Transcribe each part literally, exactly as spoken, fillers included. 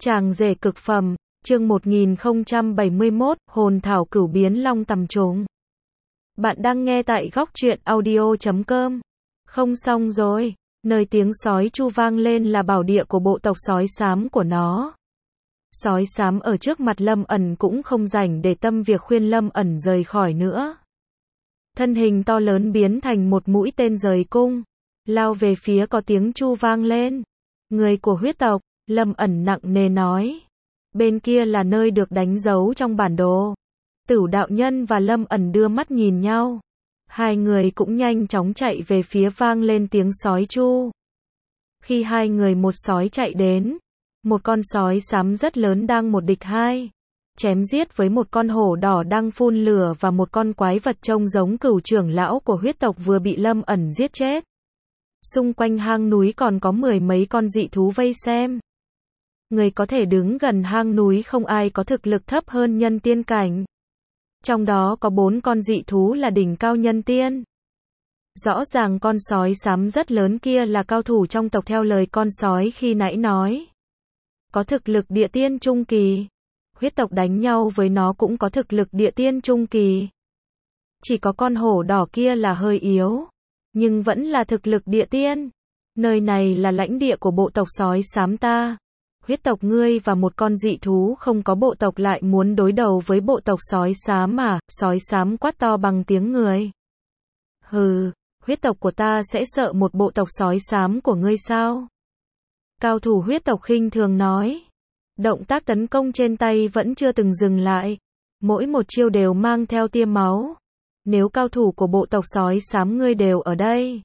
Chàng rể cực phẩm, chương một nghìn không trăm bảy mươi mốt, hồn thảo cửu biến long tầm trùng. Bạn đang nghe tại góc truyện audio chấm com. Không xong rồi, nơi tiếng sói chu vang lên là bảo địa của bộ tộc sói xám của nó. Sói xám ở trước mặt Lâm ẩn cũng không rảnh để tâm việc khuyên Lâm ẩn rời khỏi nữa. Thân hình to lớn biến thành một mũi tên rời cung, lao về phía có tiếng chu vang lên. Người của huyết tộc, Lâm ẩn nặng nề nói. Bên kia là nơi được đánh dấu trong bản đồ. Tửu đạo nhân và Lâm ẩn đưa mắt nhìn nhau. Hai người cũng nhanh chóng chạy về phía vang lên tiếng sói chu. Khi hai người một sói chạy đến, một con sói xám rất lớn đang một địch hai. Chém giết với một con hổ đỏ đang phun lửa và một con quái vật trông giống cửu trưởng lão của huyết tộc vừa bị Lâm ẩn giết chết. Xung quanh hang núi còn có mười mấy con dị thú vây xem. Người có thể đứng gần hang núi không ai có thực lực thấp hơn nhân tiên cảnh. Trong đó có bốn con dị thú là đỉnh cao nhân tiên. Rõ ràng con sói xám rất lớn kia là cao thủ trong tộc theo lời con sói khi nãy nói. Có thực lực địa tiên trung kỳ. Huyết tộc đánh nhau với nó cũng có thực lực địa tiên trung kỳ. Chỉ có con hổ đỏ kia là hơi yếu, nhưng vẫn là thực lực địa tiên. Nơi này là lãnh địa của bộ tộc sói xám ta. Huyết tộc ngươi và một con dị thú không có bộ tộc lại muốn đối đầu với bộ tộc sói xám à? Sói xám quát to bằng tiếng người. Hừ, huyết tộc của ta sẽ sợ một bộ tộc sói xám của ngươi sao? Cao thủ huyết tộc khinh thường nói. Động tác tấn công trên tay vẫn chưa từng dừng lại. Mỗi một chiêu đều mang theo tia máu. Nếu cao thủ của bộ tộc sói xám ngươi đều ở đây,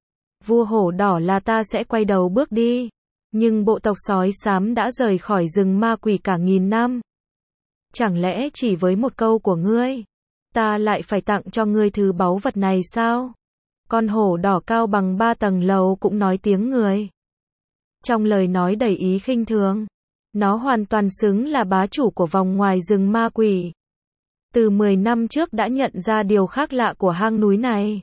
vua hổ đỏ là ta sẽ quay đầu bước đi. Nhưng bộ tộc sói xám đã rời khỏi rừng ma quỷ cả nghìn năm. Chẳng lẽ chỉ với một câu của ngươi, ta lại phải tặng cho ngươi thứ báu vật này sao? Con hổ đỏ cao bằng ba tầng lầu cũng nói tiếng người. Trong lời nói đầy ý khinh thường. Nó hoàn toàn xứng là bá chủ của vòng ngoài rừng ma quỷ. Từ mười năm trước đã nhận ra điều khác lạ của hang núi này.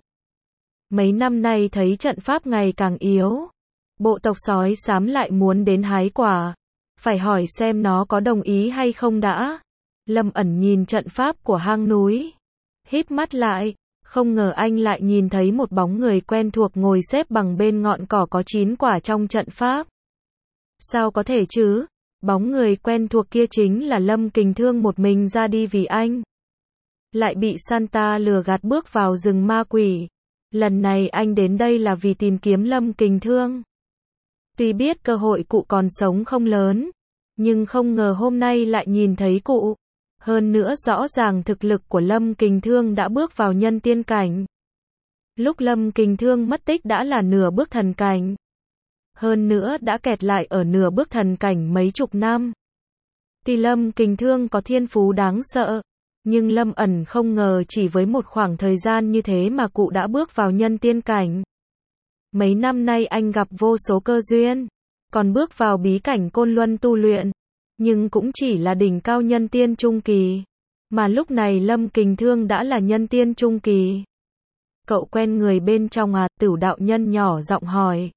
Mấy năm nay thấy trận pháp ngày càng yếu. Bộ tộc sói xám lại muốn đến hái quả. Phải hỏi xem nó có đồng ý hay không đã. Lâm ẩn nhìn trận pháp của hang núi. Híp mắt lại. Không ngờ anh lại nhìn thấy một bóng người quen thuộc ngồi xếp bằng bên ngọn cỏ có chín quả trong trận pháp. Sao có thể chứ? Bóng người quen thuộc kia chính là Lâm Kình Thương một mình ra đi vì anh. Lại bị Santa lừa gạt bước vào rừng ma quỷ. Lần này anh đến đây là vì tìm kiếm Lâm Kình Thương. Tuy biết cơ hội cụ còn sống không lớn, nhưng không ngờ hôm nay lại nhìn thấy cụ. Hơn nữa rõ ràng thực lực của Lâm Kình Thương đã bước vào nhân tiên cảnh. Lúc Lâm Kình Thương mất tích đã là nửa bước thần cảnh. Hơn nữa đã kẹt lại ở nửa bước thần cảnh mấy chục năm. Tuy Lâm Kình Thương có thiên phú đáng sợ, nhưng Lâm ẩn không ngờ chỉ với một khoảng thời gian như thế mà cụ đã bước vào nhân tiên cảnh. Mấy năm nay anh gặp vô số cơ duyên, còn bước vào bí cảnh Côn Luân tu luyện, nhưng cũng chỉ là đỉnh cao nhân tiên trung kỳ. Mà lúc này Lâm Kình Thương đã là nhân tiên trung kỳ. Cậu quen người bên trong à? Tửu đạo nhân nhỏ giọng hỏi.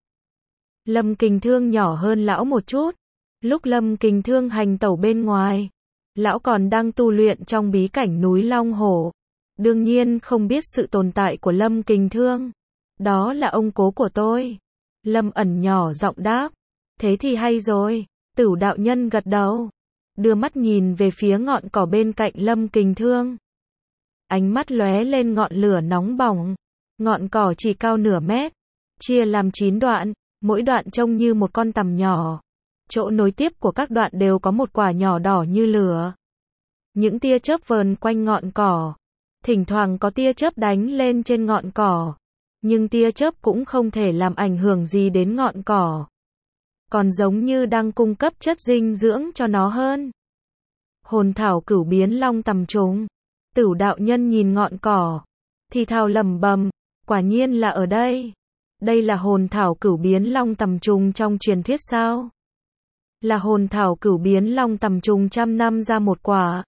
Lâm Kình Thương nhỏ hơn lão một chút. Lúc Lâm Kình Thương hành tẩu bên ngoài, lão còn đang tu luyện trong bí cảnh núi Long Hổ. Đương nhiên không biết sự tồn tại của Lâm Kình Thương. Đó là ông cố của tôi. Lâm ẩn nhỏ giọng đáp. Thế thì hay rồi. Tửu đạo nhân gật đầu, đưa mắt nhìn về phía ngọn cỏ bên cạnh Lâm Kình Thương. Ánh mắt lóe lên ngọn lửa nóng bỏng. Ngọn cỏ chỉ cao nửa mét, chia làm chín đoạn, mỗi đoạn trông như một con tằm nhỏ. Chỗ nối tiếp của các đoạn đều có một quả nhỏ đỏ như lửa. Những tia chớp vờn quanh ngọn cỏ. Thỉnh thoảng có tia chớp đánh lên trên ngọn cỏ. Nhưng tia chớp cũng không thể làm ảnh hưởng gì đến ngọn cỏ. Còn giống như đang cung cấp chất dinh dưỡng cho nó hơn. Hồn thảo cửu biến long tầm trùng. Tửu đạo nhân nhìn ngọn cỏ, thì thào lẩm bẩm, quả nhiên là ở đây. Đây là hồn thảo cửu biến long tầm trùng trong truyền thuyết sao? Là hồn thảo cửu biến long tầm trùng trăm năm ra một quả.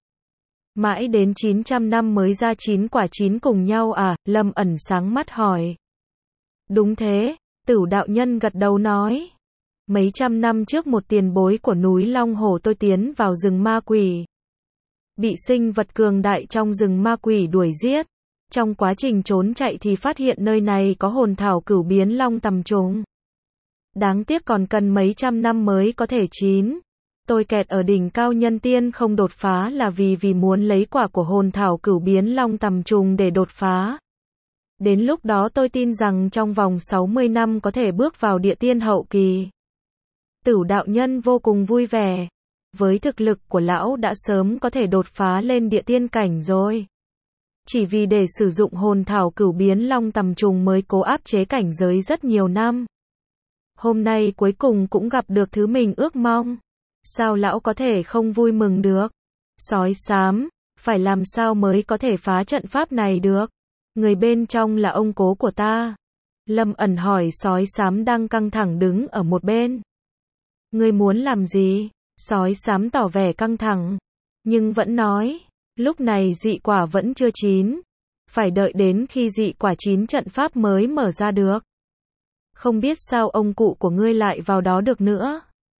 Mãi đến chín trăm năm mới ra chín quả chín cùng nhau à? Lâm ẩn sáng mắt hỏi. Đúng thế, Tửu đạo nhân gật đầu nói. Mấy trăm năm trước một tiền bối của núi Long Hồ tôi tiến vào rừng ma quỷ. Bị sinh vật cường đại trong rừng ma quỷ đuổi giết. Trong quá trình trốn chạy thì phát hiện nơi này có hồn thảo cửu biến long tầm trùng. Đáng tiếc còn cần mấy trăm năm mới có thể chín. Tôi kẹt ở đỉnh cao nhân tiên không đột phá là vì vì muốn lấy quả của hồn thảo cửu biến long tầm trùng để đột phá. Đến lúc đó tôi tin rằng trong vòng sáu mươi năm có thể bước vào địa tiên hậu kỳ. Tửu đạo nhân vô cùng vui vẻ. Với thực lực của lão đã sớm có thể đột phá lên địa tiên cảnh rồi. Chỉ vì để sử dụng hồn thảo cửu biến long tầm trùng mới cố áp chế cảnh giới rất nhiều năm. Hôm nay cuối cùng cũng gặp được thứ mình ước mong. Sao lão có thể không vui mừng được? Sói xám, phải làm sao mới có thể phá trận pháp này được? Người bên trong là ông cố của ta. Lâm ẩn hỏi sói xám đang căng thẳng đứng ở một bên. Ngươi muốn làm gì? Sói xám tỏ vẻ căng thẳng. Nhưng vẫn nói, lúc này dị quả vẫn chưa chín. Phải đợi đến khi dị quả chín trận pháp mới mở ra được. Không biết sao ông cụ của ngươi lại vào đó được nữa.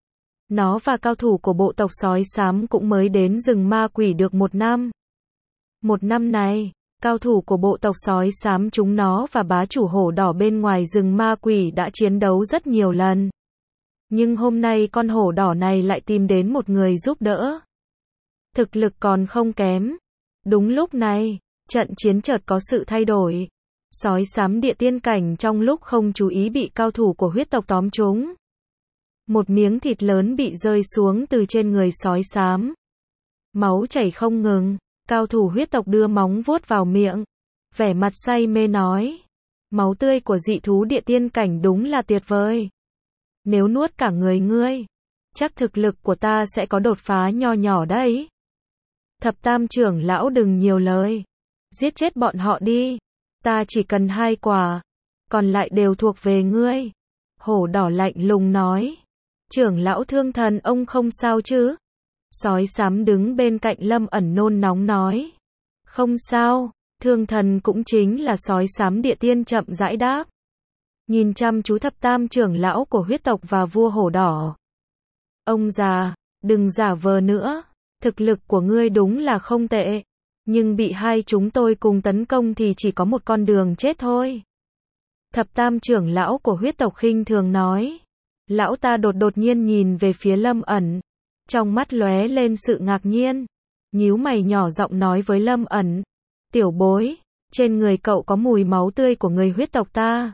Nó và cao thủ của bộ tộc sói xám cũng mới đến rừng ma quỷ được một năm. Một năm này, cao thủ của bộ tộc sói xám chúng nó và bá chủ hổ đỏ bên ngoài rừng ma quỷ đã chiến đấu rất nhiều lần. Nhưng hôm nay con hổ đỏ này lại tìm đến một người giúp đỡ. Thực lực còn không kém. Đúng lúc này, trận chiến chợt có sự thay đổi. Sói xám địa tiên cảnh trong lúc không chú ý bị cao thủ của huyết tộc tóm trúng. Một miếng thịt lớn bị rơi xuống từ trên người sói xám. Máu chảy không ngừng, cao thủ huyết tộc đưa móng vuốt vào miệng. Vẻ mặt say mê nói. Máu tươi của dị thú địa tiên cảnh đúng là tuyệt vời. Nếu nuốt cả người ngươi, chắc thực lực của ta sẽ có đột phá nho nhỏ đấy. Thập tam trưởng lão đừng nhiều lời. Giết chết bọn họ đi. Ta chỉ cần hai quả. Còn lại đều thuộc về ngươi. Hổ đỏ lạnh lùng nói. Trưởng lão Thương Thần ông không sao chứ? Sói xám đứng bên cạnh Lâm ẩn nôn nóng nói. Không sao, Thương Thần cũng chính là sói xám địa tiên chậm rãi đáp. Nhìn chăm chú thập tam trưởng lão của huyết tộc và vua hổ đỏ. Ông già, đừng giả vờ nữa. Thực lực của ngươi đúng là không tệ. Nhưng bị hai chúng tôi cùng tấn công thì chỉ có một con đường chết thôi. Thập tam trưởng lão của huyết tộc khinh thường nói. Lão ta đột đột nhiên nhìn về phía Lâm ẩn. Trong mắt lóe lên sự ngạc nhiên. Nhíu mày nhỏ giọng nói với Lâm ẩn. Tiểu bối, trên người cậu có mùi máu tươi của người huyết tộc ta.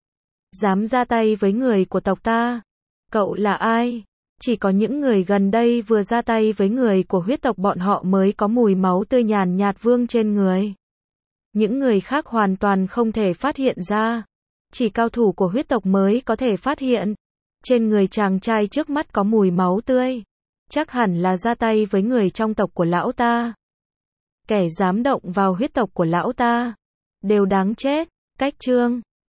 Dám ra tay với người của tộc ta. Cậu là ai? Chỉ có những người gần đây vừa ra tay với người của huyết tộc bọn họ mới có mùi máu tươi nhàn nhạt vương trên người. Những người khác hoàn toàn không thể phát hiện ra. Chỉ cao thủ của huyết tộc mới có thể phát hiện. Trên người chàng trai trước mắt có mùi máu tươi. Chắc hẳn là ra tay với người trong tộc của lão ta. Kẻ dám động vào huyết tộc của lão ta đều đáng chết. Cách chương